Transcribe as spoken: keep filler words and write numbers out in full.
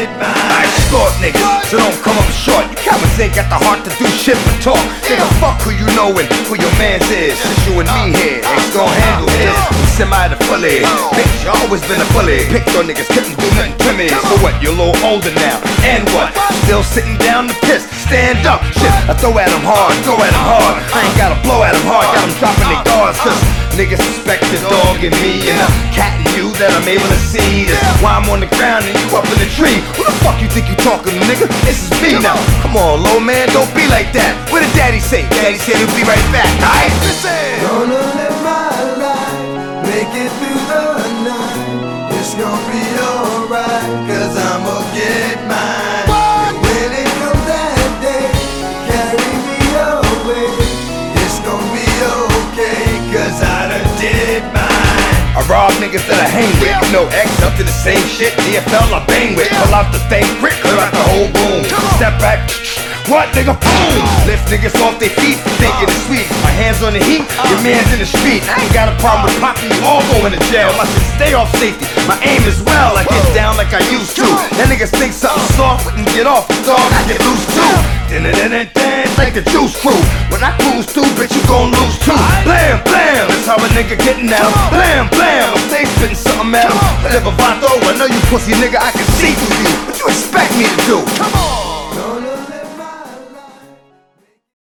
did mine. I escort niggas, so don't come up short. You cowards ain't got the heart to do shit but talk. Nigga, fuck who you know and who your mans is. It's you and me here, ain't gon' handle this. Semi to fully, bitch, you always been a bully. Picked on niggas, couldn't do nothing to me. So what, you're a little older now, and what? Still sitting down to piss, stand up, shit. I throw at him hard, throw at him hard. I ain't gotta blow at him hard, got him dropping their guards. Cause niggas suspect the dog and me and the cat and you that I'm able to see. That's why I'm on the ground and you up in the tree. Who the fuck you think you talking to, nigga? This is me now. Come on, low man, don't be like that. What did daddy say? Daddy said he'll be right back, alright? Listen! Gonna live my life, make it through the night. It's gonna be alright, cause I'ma get mine. And when it comes that day, carry me away. It's gonna be okay, cause I done did mine. I rob niggas that I hang with, you know X up to the same shit. D F L I bang with, pull out the thing quick, clear out the whole room. Step back, what nigga, boom! Lift niggas off their feet, thinking it's sweet. My hands on the heat, your man's in the street. I ain't got a problem with popping, you all going to jail. I should stay off safety, my aim is well. I get down like I used to. That niggas think something soft, wouldn't get off the dog, I get loose too. Dance like the Juice Crew. When I cruise through, bitch, you gon' lose too. Blam, blam, that's how a nigga getting out. Blam, blam, I stay spitting something at him. Whatever, Vato, I know you pussy nigga, I can see through you. What you expect me to do? Come on!